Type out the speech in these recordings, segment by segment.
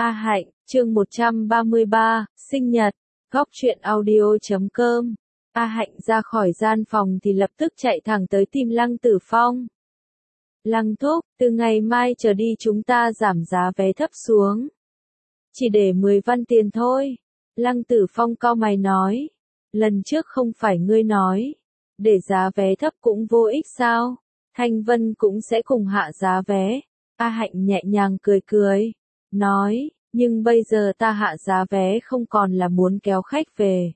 A Hạnh, chương 133, sinh nhật, góc truyện audio.com. A Hạnh ra khỏi gian phòng thì lập tức chạy thẳng tới tìm Lăng Tử Phong. Lăng thúc, từ ngày mai trở đi chúng ta giảm giá vé thấp xuống. Chỉ để 10 văn tiền thôi. Lăng Tử Phong cau mày nói. Lần trước không phải ngươi nói. Để giá vé thấp cũng vô ích sao? Thanh Vân cũng sẽ cùng hạ giá vé. A Hạnh nhẹ nhàng cười cười. Nói, nhưng bây giờ ta hạ giá vé không còn là muốn kéo khách về.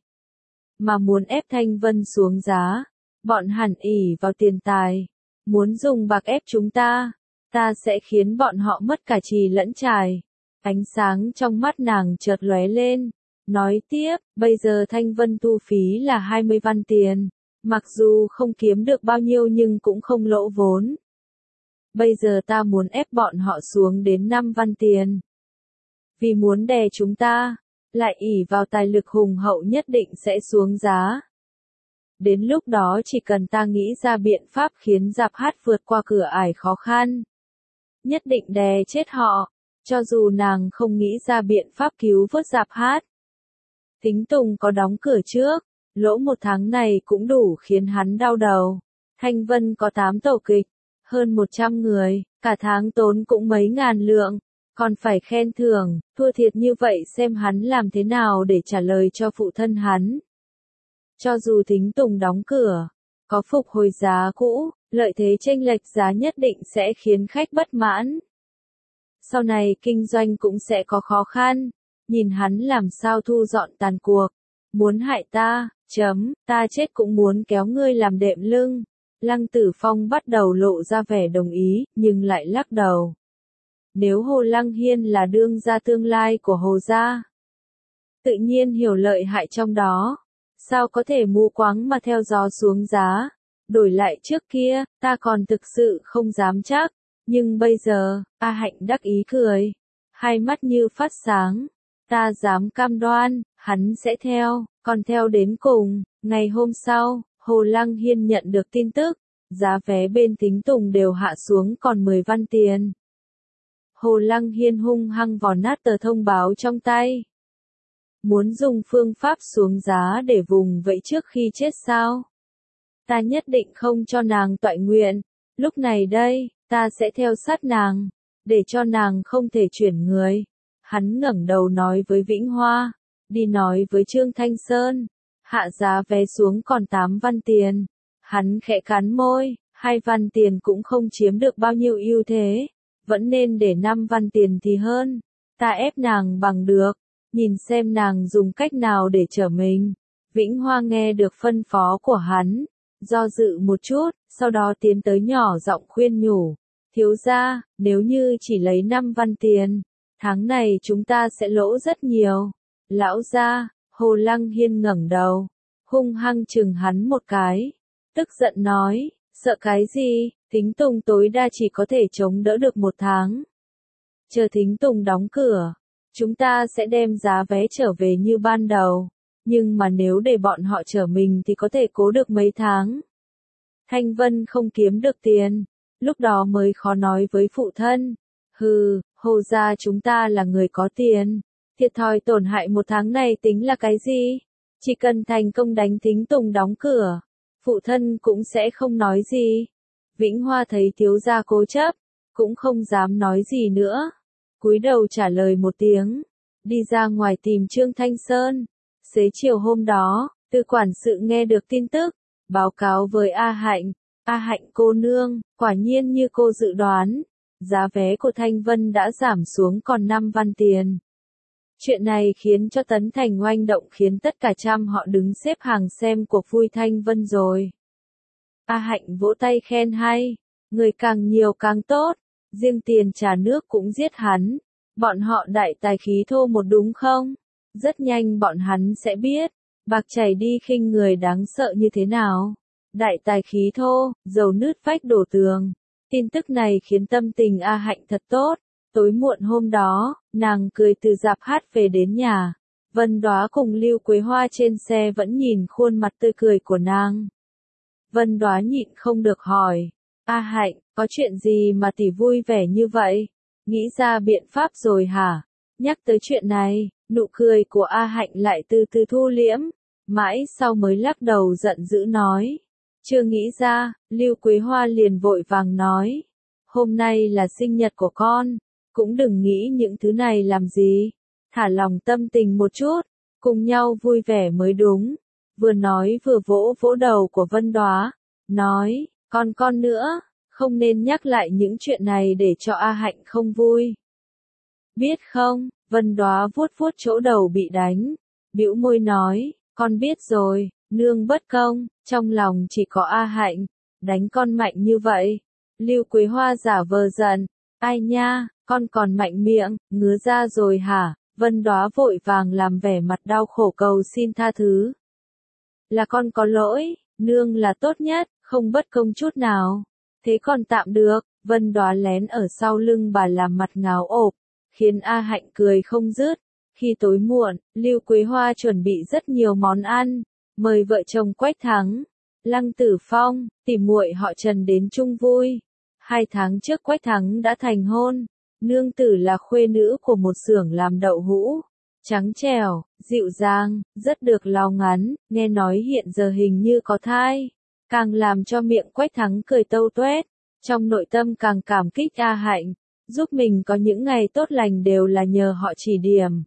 Mà muốn ép Thanh Vân xuống giá. Bọn hẳn ỷ vào tiền tài. Muốn dùng bạc ép chúng ta. Ta sẽ khiến bọn họ mất cả trì lẫn trài. Ánh sáng trong mắt nàng chợt lóe lên. Nói tiếp, bây giờ Thanh Vân thu phí là 20 văn tiền. Mặc dù không kiếm được bao nhiêu nhưng cũng không lỗ vốn. Bây giờ ta muốn ép bọn họ xuống đến 5 văn tiền. Vì muốn đè chúng ta, lại ỷ vào tài lực hùng hậu nhất định sẽ xuống giá. Đến lúc đó chỉ cần ta nghĩ ra biện pháp khiến dạp hát vượt qua cửa ải khó khăn. Nhất định đè chết họ, cho dù nàng không nghĩ ra biện pháp cứu vớt dạp hát. Tính Tùng có đóng cửa trước, lỗ một tháng này cũng đủ khiến hắn đau đầu. Thanh Vân có 8 tổ kịch, hơn 100 người, cả tháng tốn cũng mấy ngàn lượng, còn phải khen thưởng, thua thiệt như vậy xem hắn làm thế nào để trả lời cho phụ thân hắn. Cho dù Tính Tùng đóng cửa, có phục hồi giá cũ, lợi thế chênh lệch giá nhất định sẽ khiến khách bất mãn. Sau này kinh doanh cũng sẽ có khó khăn, nhìn hắn làm sao thu dọn tàn cuộc. Muốn hại ta, ta chết cũng muốn kéo ngươi làm đệm lưng. Lăng Tử Phong bắt đầu lộ ra vẻ đồng ý, nhưng lại lắc đầu. Nếu Hồ Lăng Hiên là đương gia tương lai của Hồ gia, tự nhiên hiểu lợi hại trong đó. Sao có thể mù quáng mà theo gió xuống giá? Đổi lại trước kia, ta còn thực sự không dám chắc. Nhưng bây giờ, A Hạnh đắc ý cười. Hai mắt như phát sáng. Ta dám cam đoan, hắn sẽ theo, còn theo đến cùng. Ngày hôm sau, Hồ Lăng Hiên nhận được tin tức. Giá vé bên Tính Tùng đều hạ xuống còn 10 văn tiền. Hồ Lăng Hiên hung hăng vò nát tờ thông báo trong tay. Muốn dùng phương pháp xuống giá để vùng vẫy trước khi chết sao? Ta nhất định không cho nàng toại nguyện. Lúc này đây, ta sẽ theo sát nàng, để cho nàng không thể chuyển người. Hắn ngẩng đầu nói với Vĩnh Hoa, đi nói với Trương Thanh Sơn, hạ giá vé xuống còn 8 văn tiền. Hắn khẽ cắn môi, 2 văn tiền cũng không chiếm được bao nhiêu ưu thế, vẫn nên để 5 văn tiền thì hơn. Ta ép nàng bằng được, nhìn xem nàng dùng cách nào để trở mình. Vĩnh Hoa nghe được phân phó của hắn, do dự một chút, sau đó tiến tới nhỏ giọng khuyên nhủ. Thiếu gia, nếu như chỉ lấy 5 văn tiền, tháng này chúng ta sẽ lỗ rất nhiều. Lão gia, Hồ Lăng Hiên ngẩng đầu, hung hăng chừng hắn một cái. Tức giận nói, sợ cái gì, Tính Tùng tối đa chỉ có thể chống đỡ được 1 tháng. Chờ Tính Tùng đóng cửa, chúng ta sẽ đem giá vé trở về như ban đầu. Nhưng mà nếu để bọn họ trở mình thì có thể cố được mấy tháng. Thanh Vân không kiếm được tiền, lúc đó mới khó nói với phụ thân. Hừ, Hồ gia chúng ta là người có tiền. Thiệt thòi tổn hại 1 tháng này tính là cái gì? Chỉ cần thành công đánh Tính Tùng đóng cửa, phụ thân cũng sẽ không nói gì. Vĩnh Hoa thấy thiếu gia cố chấp, cũng không dám nói gì nữa. Cúi đầu trả lời một tiếng, đi ra ngoài tìm Trương Thanh Sơn. Xế chiều hôm đó, Tư quản sự nghe được tin tức, báo cáo với A Hạnh. A Hạnh cô nương, quả nhiên như cô dự đoán, giá vé của Thanh Vân đã giảm xuống còn 5 văn tiền. Chuyện này khiến cho Tấn Thành oanh động, khiến tất cả trăm họ đứng xếp hàng xem cuộc vui Thanh Vân rồi. A Hạnh vỗ tay khen hay, người càng nhiều càng tốt, riêng tiền trà nước cũng giết hắn. Bọn họ đại tài khí thô một đúng không? Rất nhanh bọn hắn sẽ biết, bạc chảy đi khinh người đáng sợ như thế nào. Đại tài khí thô, dầu nứt vách đổ tường. Tin tức này khiến tâm tình A Hạnh thật tốt. Tối muộn hôm đó, nàng cười từ dạp hát về đến nhà. Vân Đóa cùng Lưu Quế Hoa trên xe vẫn nhìn khuôn mặt tươi cười của nàng. Vân Đóa nhịn không được hỏi, A Hạnh, có chuyện gì mà tỷ vui vẻ như vậy? Nghĩ ra biện pháp rồi hả? Nhắc tới chuyện này, nụ cười của A Hạnh lại từ từ thu liễm, mãi sau mới lắc đầu giận dữ nói. Chưa nghĩ ra, Lưu Quế Hoa liền vội vàng nói. Hôm nay là sinh nhật của con, cũng đừng nghĩ những thứ này làm gì. Thả lòng tâm tình một chút, cùng nhau vui vẻ mới đúng. Vừa nói vừa vỗ vỗ đầu của Vân Đóa, nói, con nữa, không nên nhắc lại những chuyện này để cho A Hạnh không vui. Biết không, Vân Đóa vuốt vuốt chỗ đầu bị đánh, bĩu môi nói, con biết rồi, nương bất công, trong lòng chỉ có A Hạnh, đánh con mạnh như vậy. Lưu Quế Hoa giả vờ giận, ai nha, con còn mạnh miệng, ngứa ra rồi hả? Vân Đóa vội vàng làm vẻ mặt đau khổ cầu xin tha thứ. Là con có lỗi, nương là tốt nhất, không bất công chút nào. Thế còn tạm được, Vân Đóa lén ở sau lưng bà làm mặt ngáo ộp, khiến A Hạnh cười không dứt. Khi tối muộn, Lưu Quế Hoa chuẩn bị rất nhiều món ăn, mời vợ chồng Quách Thắng, Lăng Tử Phong, tỉ muội họ Trần đến chung vui. 2 tháng trước Quách Thắng đã thành hôn, nương tử là khuê nữ của một xưởng làm đậu hũ, trắng trẻo, dịu dàng, rất được lòng ngắn, nghe nói hiện giờ hình như có thai, càng làm cho miệng Quách Thắng cười tâu tuét, trong nội tâm càng cảm kích A Hạnh, giúp mình có những ngày tốt lành đều là nhờ họ chỉ điểm.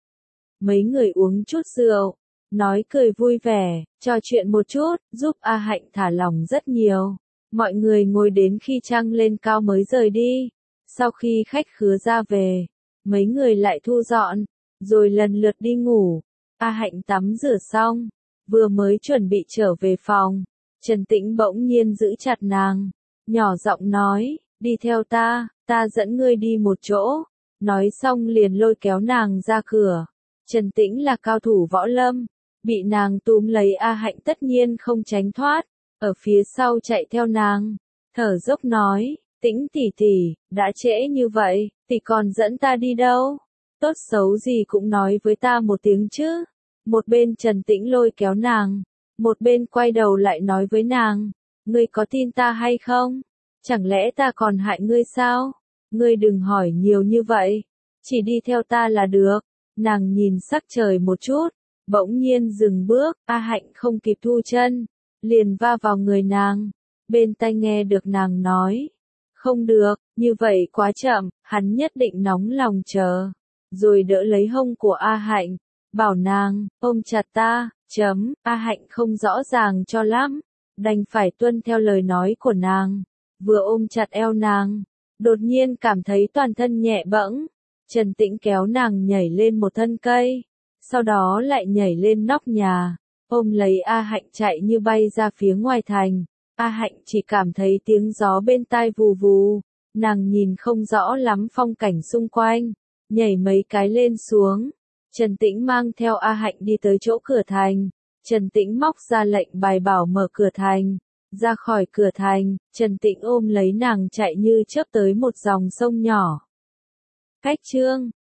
Mấy người uống chút rượu, nói cười vui vẻ, trò chuyện một chút, giúp A Hạnh thả lòng rất nhiều. Mọi người ngồi đến khi trăng lên cao mới rời đi. Sau khi khách khứa ra về, mấy người lại thu dọn, rồi lần lượt đi ngủ. A Hạnh tắm rửa xong, vừa mới chuẩn bị trở về phòng, Trần Tĩnh bỗng nhiên giữ chặt nàng, nhỏ giọng nói, đi theo ta dẫn ngươi đi một chỗ. Nói xong liền lôi kéo nàng ra cửa. Trần Tĩnh là cao thủ võ lâm, bị nàng túm lấy A Hạnh tất nhiên không tránh thoát, ở phía sau chạy theo nàng, thở dốc nói, Tĩnh tỷ tỷ, đã trễ như vậy, tỷ còn dẫn ta đi đâu? Tốt xấu gì cũng nói với ta một tiếng chứ. Một bên Trần Tĩnh lôi kéo nàng, một bên quay đầu lại nói với nàng, ngươi có tin ta hay không? Chẳng lẽ ta còn hại ngươi sao? Ngươi đừng hỏi nhiều như vậy, chỉ đi theo ta là được. Nàng nhìn sắc trời một chút, bỗng nhiên dừng bước, A Hạnh không kịp thu chân, liền va vào người nàng, bên tai nghe được nàng nói, không được, như vậy quá chậm, hắn nhất định nóng lòng chờ, rồi đỡ lấy hông của A Hạnh, bảo nàng, ôm chặt ta, A Hạnh không rõ ràng cho lắm, đành phải tuân theo lời nói của nàng, vừa ôm chặt eo nàng, đột nhiên cảm thấy toàn thân nhẹ bẫng. Trần Tĩnh kéo nàng nhảy lên một thân cây, sau đó lại nhảy lên nóc nhà, ôm lấy A Hạnh chạy như bay ra phía ngoài thành. A Hạnh chỉ cảm thấy tiếng gió bên tai vù vù, nàng nhìn không rõ lắm phong cảnh xung quanh, nhảy mấy cái lên xuống. Trần Tĩnh mang theo A Hạnh đi tới chỗ cửa thành, Trần Tĩnh móc ra lệnh bài bảo mở cửa thành. Ra khỏi cửa thành, Trần Tĩnh ôm lấy nàng chạy như chớp tới một dòng sông nhỏ. Cách chương